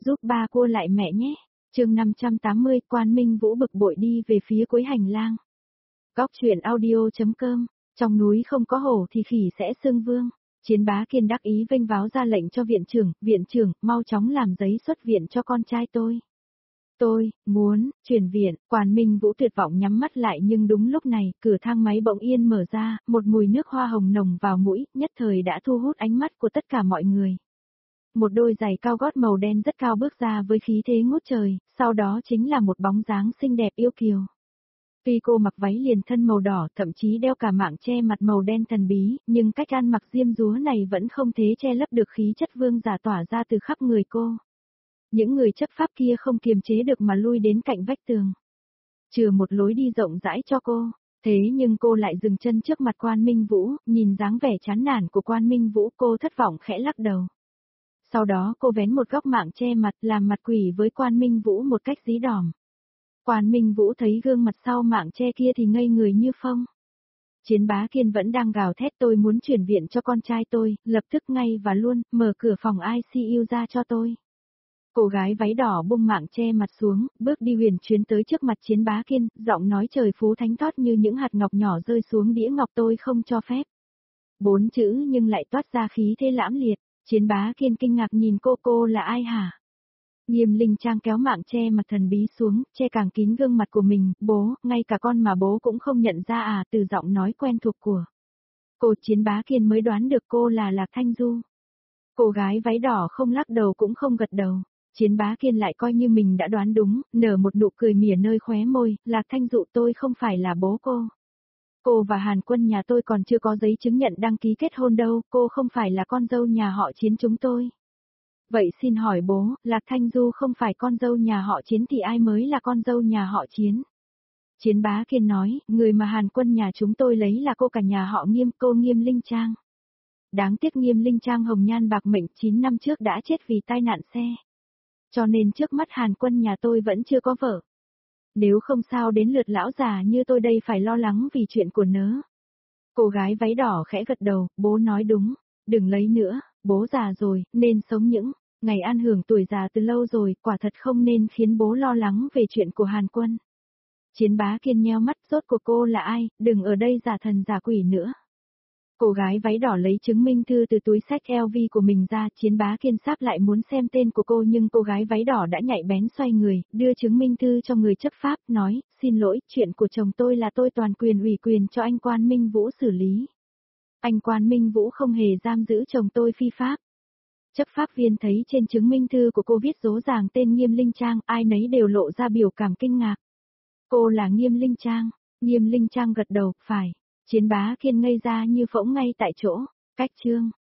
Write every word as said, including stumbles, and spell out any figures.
giúp ba cô lại mẹ nhé. Chương năm trăm tám mươi, Quan Minh Vũ bực bội đi về phía cuối hành lang. Góc truyện audio.com, trong núi không có hổ thì khỉ sẽ xưng vương. Chiến Bá Kiên đắc ý vênh váo ra lệnh cho viện trưởng, viện trưởng, mau chóng làm giấy xuất viện cho con trai tôi. Tôi, muốn, chuyển viện. Quan Minh Vũ tuyệt vọng nhắm mắt lại, nhưng đúng lúc này, cửa thang máy bỗng yên mở ra, một mùi nước hoa hồng nồng vào mũi, nhất thời đã thu hút ánh mắt của tất cả mọi người. Một đôi giày cao gót màu đen rất cao bước ra với khí thế ngút trời, sau đó chính là một bóng dáng xinh đẹp yêu kiều. Tuy cô mặc váy liền thân màu đỏ, thậm chí đeo cả mạng che mặt màu đen thần bí, nhưng cách ăn mặc diêm dúa này vẫn không thể che lấp được khí chất vương giả tỏa ra từ khắp người cô. Những người chấp pháp kia không kiềm chế được mà lui đến cạnh vách tường, chừa một lối đi rộng rãi cho cô. Thế nhưng cô lại dừng chân trước mặt Quan Minh Vũ, nhìn dáng vẻ chán nản của Quan Minh Vũ, cô thất vọng khẽ lắc đầu. Sau đó cô vén một góc mạng che mặt, làm mặt quỷ với Quan Minh Vũ một cách dí đỏm. Quan Minh Vũ thấy gương mặt sau mạng che kia thì ngây người như phông. Chiến Bá Kiên vẫn đang gào thét, tôi muốn chuyển viện cho con trai tôi, lập tức ngay và luôn, mở cửa phòng i xê u ra cho tôi. Cô gái váy đỏ bung mạng che mặt xuống, bước đi huyền chuyến tới trước mặt Chiến Bá Kiên, giọng nói trời phú thánh thót như những hạt ngọc nhỏ rơi xuống đĩa ngọc, tôi không cho phép. Bốn chữ nhưng lại toát ra khí thế lãm liệt. Chiến Bá Kiên kinh ngạc nhìn cô, cô là ai hả? Nghiêm Linh Trang kéo mạng che mặt thần bí xuống, che càng kín gương mặt của mình, bố, ngay cả con mà bố cũng không nhận ra à, từ giọng nói quen thuộc của cô. Chiến Bá Kiên mới đoán được cô là Lạc Thanh Du. Cô gái váy đỏ không lắc đầu cũng không gật đầu. Chiến Bá Kiên lại coi như mình đã đoán đúng, nở một nụ cười mỉa nơi khóe môi, Lạc Thanh Dụ, tôi không phải là bố cô. Cô và Hàn Quân nhà tôi còn chưa có giấy chứng nhận đăng ký kết hôn đâu, cô không phải là con dâu nhà họ Chiến chúng tôi. Vậy xin hỏi bố, Lạc Thanh Du không phải con dâu nhà họ Chiến thì ai mới là con dâu nhà họ Chiến? Chiến Bá Kiên nói, người mà Hàn Quân nhà chúng tôi lấy là cô cả nhà họ Nghiêm, cô Nghiêm Linh Trang. Đáng tiếc Nghiêm Linh Trang hồng nhan bạc mệnh chín năm trước đã chết vì tai nạn xe. Cho nên trước mắt Hàn Quân nhà tôi vẫn chưa có vợ. Nếu không sao đến lượt lão già như tôi đây phải lo lắng vì chuyện của nớ. Cô gái váy đỏ khẽ gật đầu, bố nói đúng, đừng lấy nữa, bố già rồi, nên sống những ngày an hưởng tuổi già từ lâu rồi, quả thật không nên khiến bố lo lắng về chuyện của Hàn Quân. Chiến Bá Kiên nheo mắt, rốt cuộc cô là ai, đừng ở đây giả thần giả quỷ nữa. Cô gái váy đỏ lấy chứng minh thư từ túi xách eo vi của mình ra, Chiến Bá Kiên sắp lại muốn xem tên của cô nhưng cô gái váy đỏ đã nhạy bén xoay người, đưa chứng minh thư cho người chấp pháp, nói, xin lỗi, chuyện của chồng tôi là tôi toàn quyền ủy quyền cho anh Quan Minh Vũ xử lý. Anh Quan Minh Vũ không hề giam giữ chồng tôi phi pháp. Chấp pháp viên thấy trên chứng minh thư của cô viết rõ ràng tên Nghiêm Linh Trang, ai nấy đều lộ ra biểu cảm kinh ngạc. Cô là Nghiêm Linh Trang. Nghiêm Linh Trang gật đầu, phải. Chiến Bá Kiên ngây ra như phỗng ngay tại chỗ. Cách chương.